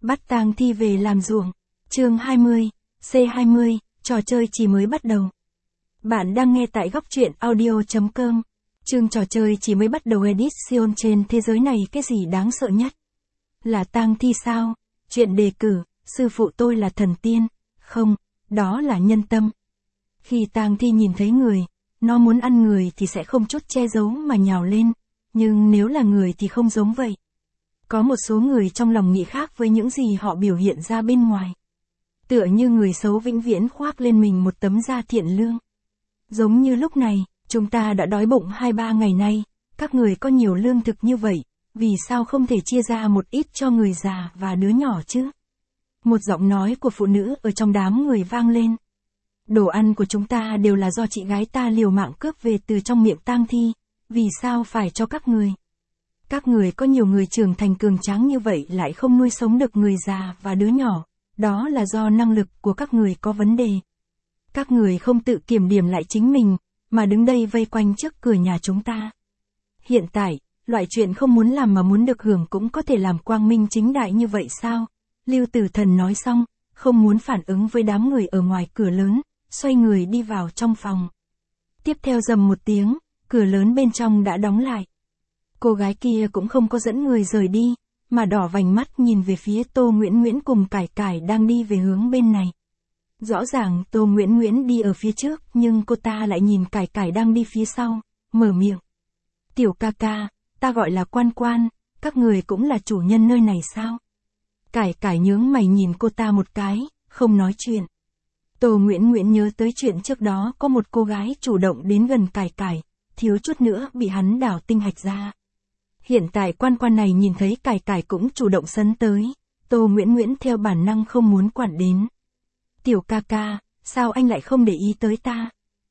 Bắt tang thi về làm ruộng. Chương 20, C20, trò chơi chỉ mới bắt đầu. Bạn đang nghe tại góc truyện audio.com. Chương trò chơi chỉ mới bắt đầu edition. Trên thế giới này cái gì đáng sợ nhất? Là tang thi sao? Chuyện đề cử, sư phụ tôi là thần tiên. Không, đó là nhân tâm. Khi tang thi nhìn thấy người, nó muốn ăn người thì sẽ không chút che giấu mà nhào lên. Nhưng nếu là người thì không giống vậy. Có một số người trong lòng nghĩ khác với những gì họ biểu hiện ra bên ngoài. Tựa như người xấu vĩnh viễn khoác lên mình một tấm da thiện lương. Giống như lúc này, chúng ta đã đói bụng 2-3 ngày nay, các người có nhiều lương thực như vậy, vì sao không thể chia ra một ít cho người già và đứa nhỏ chứ? Một giọng nói của phụ nữ ở trong đám người vang lên. Đồ ăn của chúng ta đều là do chị gái ta liều mạng cướp về từ trong miệng tang thi, vì sao phải cho các người? Các người có nhiều người trưởng thành cường tráng như vậy lại không nuôi sống được người già và đứa nhỏ, đó là do năng lực của các người có vấn đề. Các người không tự kiểm điểm lại chính mình, mà đứng đây vây quanh trước cửa nhà chúng ta. Hiện tại, loại chuyện không muốn làm mà muốn được hưởng cũng có thể làm quang minh chính đại như vậy sao? Lưu Tử Thần nói xong, không muốn phản ứng với đám người ở ngoài cửa lớn, xoay người đi vào trong phòng. Tiếp theo rầm một tiếng, cửa lớn bên trong đã đóng lại. Cô gái kia cũng không có dẫn người rời đi, mà đỏ vành mắt nhìn về phía Tô Nguyễn Nguyễn cùng Cải Cải đang đi về hướng bên này. Rõ ràng Tô Nguyễn Nguyễn đi ở phía trước nhưng cô ta lại nhìn Cải Cải đang đi phía sau, mở miệng. Tiểu ca ca, ta gọi là Quan Quan, các người cũng là chủ nhân nơi này sao? Cải Cải nhướng mày nhìn cô ta một cái, không nói chuyện. Tô Nguyễn Nguyễn nhớ tới chuyện trước đó có một cô gái chủ động đến gần Cải Cải, thiếu chút nữa bị hắn đào tinh hạch ra. Hiện tại Quan Quan này nhìn thấy Cải Cải cũng chủ động sấn tới, Tô Nguyễn Nguyễn theo bản năng không muốn quản đến. Tiểu ca ca, sao anh lại không để ý tới ta?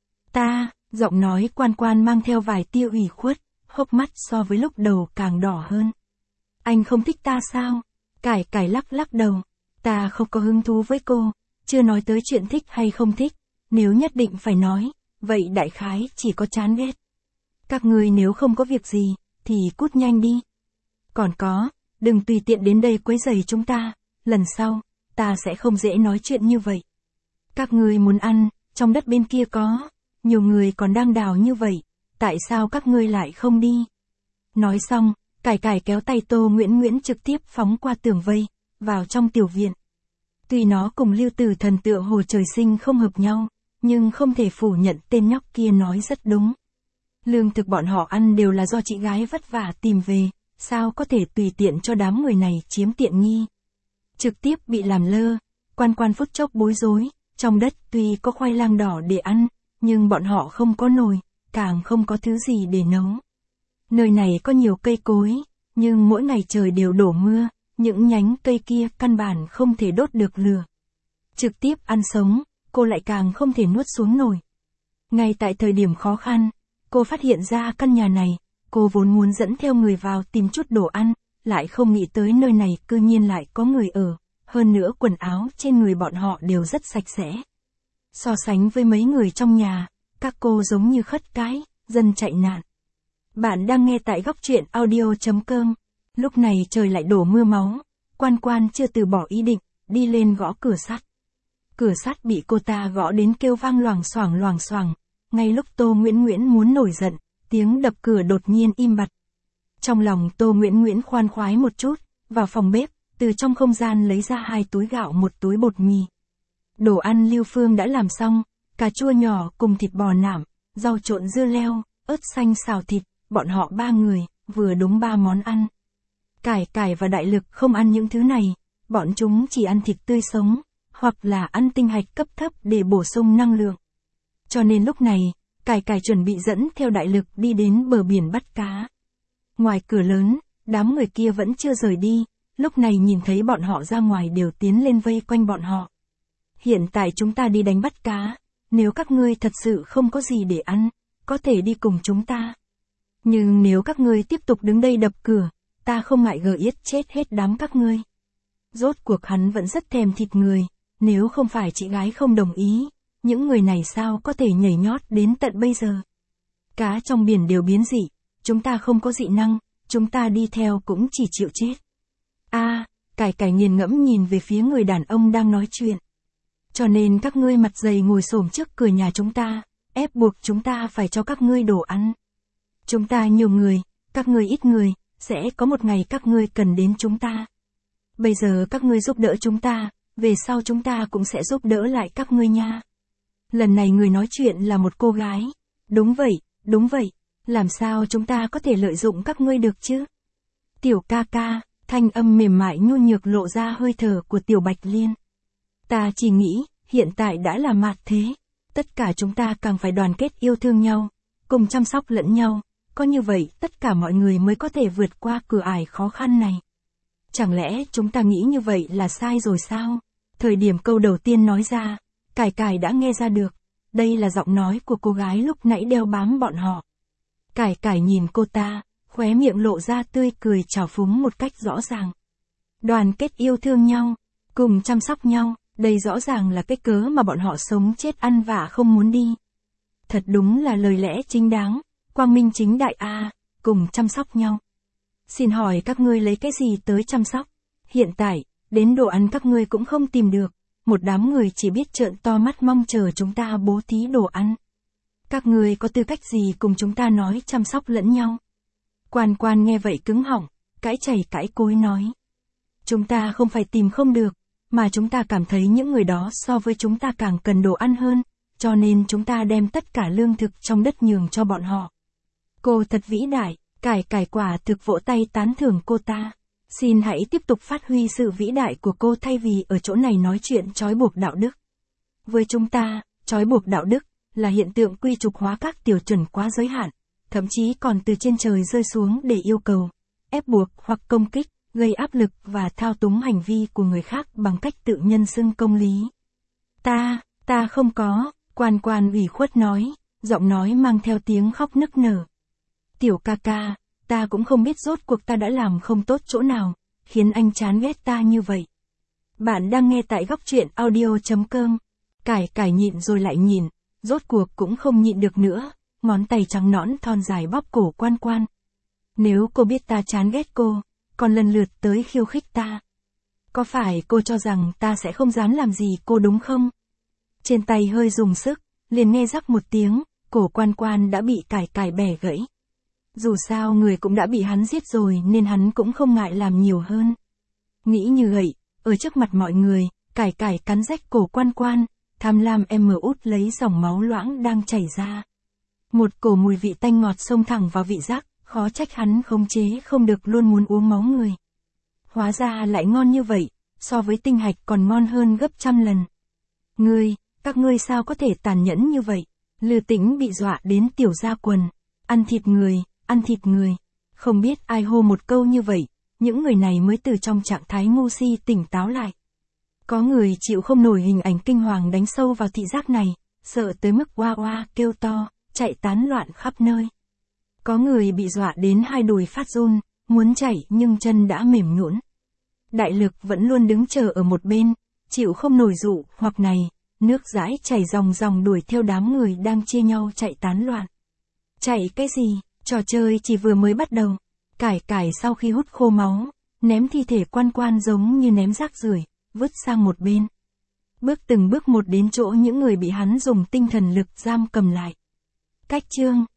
Ta, giọng nói Quan Quan mang theo vài tia ủy khuất, hốc mắt so với lúc đầu càng đỏ hơn. Anh không thích ta sao? Cải Cải lắc lắc đầu, ta không có hứng thú với cô, chưa nói tới chuyện thích hay không thích, nếu nhất định phải nói, vậy đại khái chỉ có chán ghét. Các người nếu không có việc gì, thì cút nhanh đi. Còn có, đừng tùy tiện đến đây quấy rầy chúng ta, lần sau, ta sẽ không dễ nói chuyện như vậy. Các ngươi muốn ăn, trong đất bên kia có, nhiều người còn đang đào như vậy, tại sao các ngươi lại không đi? Nói xong, Cải Cải kéo tay Tô Nguyễn Nguyễn trực tiếp phóng qua tường vây, vào trong tiểu viện. Tuy nó cùng Lưu Tử Thần tựa hồ trời sinh không hợp nhau, nhưng không thể phủ nhận tên nhóc kia nói rất đúng. Lương thực bọn họ ăn đều là do chị gái vất vả tìm về, sao có thể tùy tiện cho đám người này chiếm tiện nghi. Trực tiếp bị làm lơ, Quan Quan phút chốc bối rối, trong đất tuy có khoai lang đỏ để ăn, nhưng bọn họ không có nồi, càng không có thứ gì để nấu. Nơi này có nhiều cây cối, nhưng mỗi ngày trời đều đổ mưa, những nhánh cây kia căn bản không thể đốt được lửa. Trực tiếp ăn sống, cô lại càng không thể nuốt xuống nổi. Ngay tại thời điểm khó khăn, cô phát hiện ra căn nhà này, cô vốn muốn dẫn theo người vào tìm chút đồ ăn, lại không nghĩ tới nơi này cư nhiên lại có người ở, hơn nữa quần áo trên người bọn họ đều rất sạch sẽ. So sánh với mấy người trong nhà, các cô giống như khất cái, dân chạy nạn. Bạn đang nghe tại góc truyện audio.com. Lúc này trời lại đổ mưa máu, Quan Quan chưa từ bỏ ý định, đi lên gõ cửa sắt. Cửa sắt bị cô ta gõ đến kêu vang loảng xoảng. Ngay lúc Tô Nguyễn Nguyễn muốn nổi giận, tiếng đập cửa đột nhiên im bặt. Trong lòng Tô Nguyễn Nguyễn khoan khoái một chút, vào phòng bếp, từ trong không gian lấy ra 2 túi gạo 1 túi bột mì. Đồ ăn Lưu Phương đã làm xong, cà chua nhỏ cùng thịt bò nạm, rau trộn dưa leo, ớt xanh xào thịt, bọn họ 3 người, vừa đúng 3 món ăn. Cải Cải và Đại Lực không ăn những thứ này, bọn chúng chỉ ăn thịt tươi sống, hoặc là ăn tinh hạch cấp thấp để bổ sung năng lượng. Cho nên lúc này, Cải Cải chuẩn bị dẫn theo Đại Lực đi đến bờ biển bắt cá. Ngoài cửa lớn, đám người kia vẫn chưa rời đi, lúc này nhìn thấy bọn họ ra ngoài đều tiến lên vây quanh bọn họ. Hiện tại chúng ta đi đánh bắt cá, nếu các ngươi thật sự không có gì để ăn, có thể đi cùng chúng ta. Nhưng nếu các ngươi tiếp tục đứng đây đập cửa, ta không ngại gờ yết chết hết đám các ngươi. Rốt cuộc hắn vẫn rất thèm thịt người, nếu không phải chị gái không đồng ý, những người này sao có thể nhảy nhót đến tận bây giờ. Cá trong biển đều biến dị, chúng ta không có dị năng, chúng ta đi theo cũng chỉ chịu chết. Cải cải nghiền ngẫm nhìn về phía người đàn ông đang nói chuyện. Cho nên các ngươi mặt dày ngồi xổm trước cửa nhà chúng ta, ép buộc chúng ta phải cho các ngươi đồ ăn. Chúng ta nhiều người, các ngươi ít người, sẽ có một ngày các ngươi cần đến chúng ta. Bây giờ các ngươi giúp đỡ chúng ta, về sau chúng ta cũng sẽ giúp đỡ lại các ngươi nha. Lần này người nói chuyện là một cô gái. Đúng vậy, làm sao chúng ta có thể lợi dụng các ngươi được chứ? Tiểu ca ca, thanh âm mềm mại nhu nhược lộ ra hơi thở của Tiểu Bạch Liên. Ta chỉ nghĩ, hiện tại đã là mạt thế, tất cả chúng ta càng phải đoàn kết yêu thương nhau, cùng chăm sóc lẫn nhau, có như vậy tất cả mọi người mới có thể vượt qua cửa ải khó khăn này. Chẳng lẽ chúng ta nghĩ như vậy là sai rồi sao? Thời điểm câu đầu tiên nói ra, Cải Cải đã nghe ra được, đây là giọng nói của cô gái lúc nãy đeo bám bọn họ. Cải Cải nhìn cô ta, khóe miệng lộ ra tươi cười trào phúng một cách rõ ràng. Đoàn kết yêu thương nhau, cùng chăm sóc nhau, đây rõ ràng là cái cớ mà bọn họ sống chết ăn vạ không muốn đi. Thật đúng là lời lẽ chính đáng, quang minh chính đại a, cùng chăm sóc nhau. Xin hỏi các ngươi lấy cái gì tới chăm sóc? Hiện tại, đến đồ ăn các ngươi cũng không tìm được, một đám người chỉ biết trợn to mắt mong chờ chúng ta bố thí đồ ăn. Các ngươi có tư cách gì cùng chúng ta nói chăm sóc lẫn nhau? Quan Quan nghe vậy cứng họng, cãi chảy cãi cối nói. Chúng ta không phải tìm không được, mà chúng ta cảm thấy những người đó so với chúng ta càng cần đồ ăn hơn, cho nên chúng ta đem tất cả lương thực trong đất nhường cho bọn họ. Cô thật vĩ đại, Cải Cải quả thực vỗ tay tán thưởng cô ta. Xin hãy tiếp tục phát huy sự vĩ đại của cô thay vì ở chỗ này nói chuyện trói buộc đạo đức. Với chúng ta, trói buộc đạo đức là hiện tượng quy trục hóa các tiểu chuẩn quá giới hạn, thậm chí còn từ trên trời rơi xuống để yêu cầu, ép buộc hoặc công kích, gây áp lực và thao túng hành vi của người khác bằng cách tự nhân xưng công lý. Ta không có, Quan Quan ủy khuất nói, giọng nói mang theo tiếng khóc nức nở. Tiểu ca ca, ta cũng không biết rốt cuộc ta đã làm không tốt chỗ nào, khiến anh chán ghét ta như vậy. Bạn đang nghe tại góc truyện audio.com. Cải Cải nhịn rồi lại nhịn, rốt cuộc cũng không nhịn được nữa, ngón tay trắng nõn thon dài bóp cổ Quan Quan. Nếu cô biết ta chán ghét cô, còn lần lượt tới khiêu khích ta, có phải cô cho rằng ta sẽ không dám làm gì cô đúng không? Trên tay hơi dùng sức, liền nghe rắc một tiếng, cổ Quan Quan đã bị Cải Cải bẻ gãy. Dù sao người cũng đã bị hắn giết rồi nên hắn cũng không ngại làm nhiều hơn. Nghĩ như vậy, ở trước mặt mọi người, Cải Cải cắn rách cổ Quan Quan, tham lam út lấy dòng máu loãng đang chảy ra. Một cổ mùi vị tanh ngọt xông thẳng vào vị giác, khó trách hắn khống chế không được luôn muốn uống máu người. Hóa ra lại ngon như vậy, so với tinh hạch còn ngon hơn gấp trăm lần. Các ngươi sao có thể tàn nhẫn như vậy? Lư Tĩnh bị dọa đến tiểu ra quần. Ăn thịt người. Không biết ai hô một câu như vậy, những người này mới từ trong trạng thái ngu si tỉnh táo lại. Có người chịu không nổi hình ảnh kinh hoàng đánh sâu vào thị giác này, sợ tới mức oa oa kêu to, chạy tán loạn khắp nơi. Có người bị dọa đến hai đùi phát run, muốn chạy nhưng chân đã mềm nhũn. Đại Lực vẫn luôn đứng chờ ở một bên, chịu không nổi dụ hoặc này, nước dãi chảy ròng ròng đuổi theo đám người đang chia nhau chạy tán loạn. Chạy cái gì, trò chơi chỉ vừa mới bắt đầu. Cải Cải sau khi hút khô máu, ném thi thể Quan Quan giống như ném rác rưởi, vứt sang một bên. Bước từng bước một đến chỗ những người bị hắn dùng tinh thần lực giam cầm lại. Cách chương